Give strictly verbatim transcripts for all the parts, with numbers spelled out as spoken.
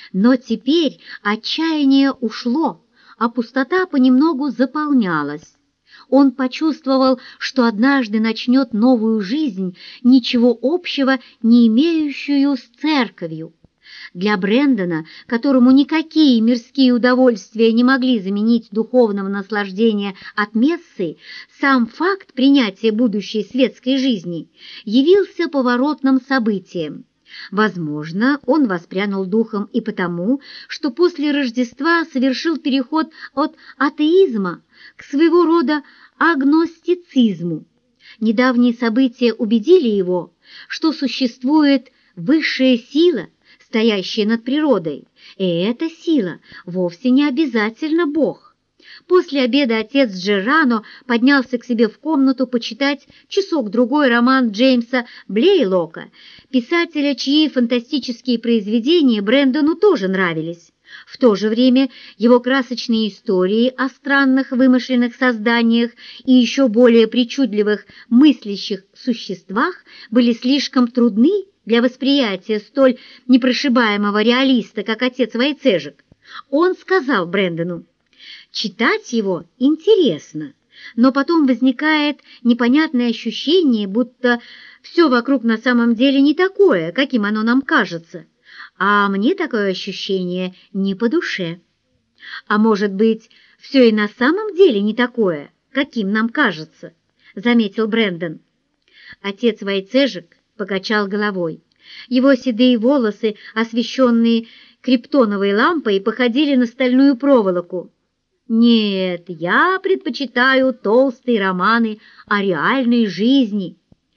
Но теперь отчаяние ушло, а пустота понемногу заполнялась. Он почувствовал, что однажды начнет новую жизнь, ничего общего не имеющую с церковью. Для Брэндона, которому никакие мирские удовольствия не могли заменить духовного наслаждения от мессы, сам факт принятия будущей светской жизни явился поворотным событием. Возможно, он воспрянул духом и потому, что после Рождества совершил переход от атеизма к своего рода агностицизму. Недавние события убедили его, что существует высшая сила, стоящая над природой, и эта сила вовсе не обязательно Бог. После обеда отец Джерано поднялся к себе в комнату почитать часок-другой роман Джеймса Блейлока, писателя, чьи фантастические произведения Брэндону тоже нравились. В то же время его красочные истории о странных вымышленных созданиях и еще более причудливых мыслящих существах были слишком трудны для восприятия столь непрошибаемого реалиста, как отец Войцежек. Он сказал Брэндону: «Читать его интересно, но потом возникает непонятное ощущение, будто все вокруг на самом деле не такое, каким оно нам кажется, а мне такое ощущение не по душе. А может быть, все и на самом деле не такое, каким нам кажется», — заметил Брэндон. Отец Войцежек покачал головой. Его седые волосы, освещенные криптоновой лампой, походили на стальную проволоку. «Нет, я предпочитаю толстые романы о реальной жизни».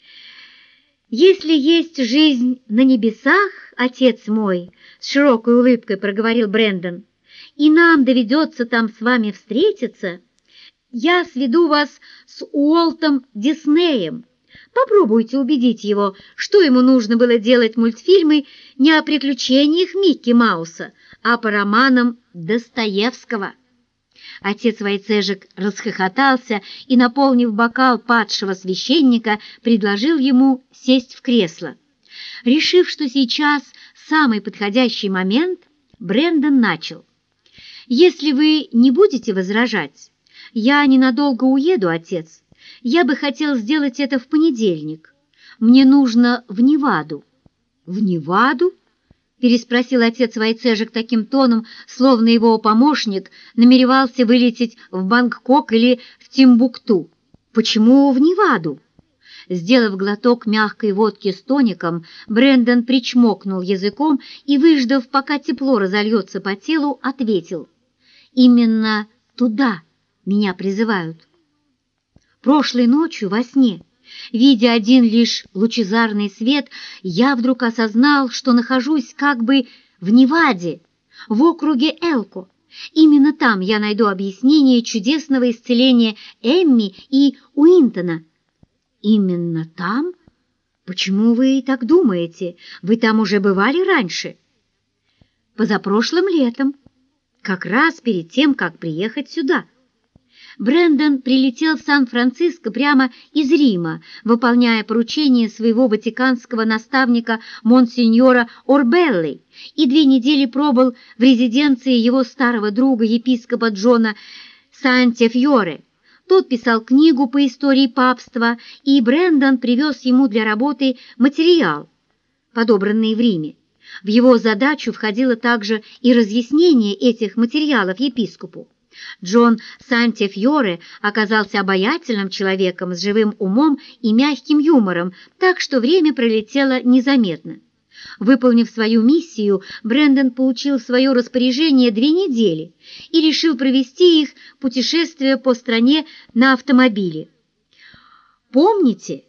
«Если есть жизнь на небесах, отец мой», — с широкой улыбкой проговорил Брэндон, «и нам доведется там с вами встретиться, я сведу вас с Уолтом Диснеем. Попробуйте убедить его, что ему нужно было делать мультфильмы не о приключениях Микки Мауса, а по романам Достоевского». Отец Войцежек расхохотался и, наполнив бокал падшего священника, предложил ему сесть в кресло. Решив, что сейчас самый подходящий момент, Брэндон начал: «Если вы не будете возражать, я ненадолго уеду, отец. Я бы хотел сделать это в понедельник. Мне нужно в Неваду». «В Неваду?» — переспросил отец Войцежек таким тоном, словно его помощник намеревался вылететь в Бангкок или в Тимбукту. «Почему в Неваду?» Сделав глоток мягкой водки с тоником, Брэндон причмокнул языком и, выждав, пока тепло разольется по телу, ответил: «Именно туда меня призывают». Прошлой ночью во сне, видя один лишь лучезарный свет, я вдруг осознал, что нахожусь как бы в Неваде, в округе Элко. Именно там я найду объяснение чудесного исцеления Эмми и Уинтона. «Именно там? Почему вы так думаете? Вы там уже бывали раньше?» «Позапрошлым летом, как раз перед тем, как приехать сюда». Брэндон прилетел в Сан-Франциско прямо из Рима, выполняя поручение своего ватиканского наставника монсеньора Орбеллы, и две недели пробыл в резиденции его старого друга епископа Джона Сантефьоре. Тот писал книгу по истории папства, и Брэндон привез ему для работы материал, подобранный в Риме. В его задачу входило также и разъяснение этих материалов епископу. Джон Сантефьоре оказался обаятельным человеком с живым умом и мягким юмором, так что время пролетело незаметно. Выполнив свою миссию, Брэндон получил в свое распоряжение две недели и решил провести их, путешествуя по стране на автомобиле. «Помните,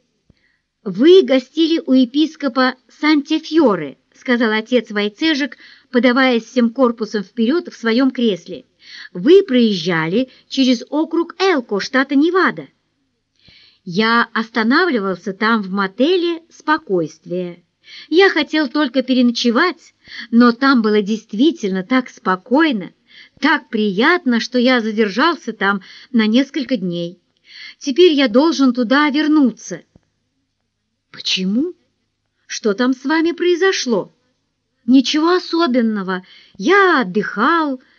вы гостили у епископа Сантефьоре», — сказал отец Войцежек, подаваясь всем корпусом вперед в своем кресле. «Вы проезжали через округ Элко, штата Невада. Я останавливался там в мотеле «Спокойствие». Я хотел только переночевать, но там было действительно так спокойно, так приятно, что я задержался там на несколько дней. Теперь я должен туда вернуться». «Почему? Что там с вами произошло?» Ничего особенного. Я отдыхал,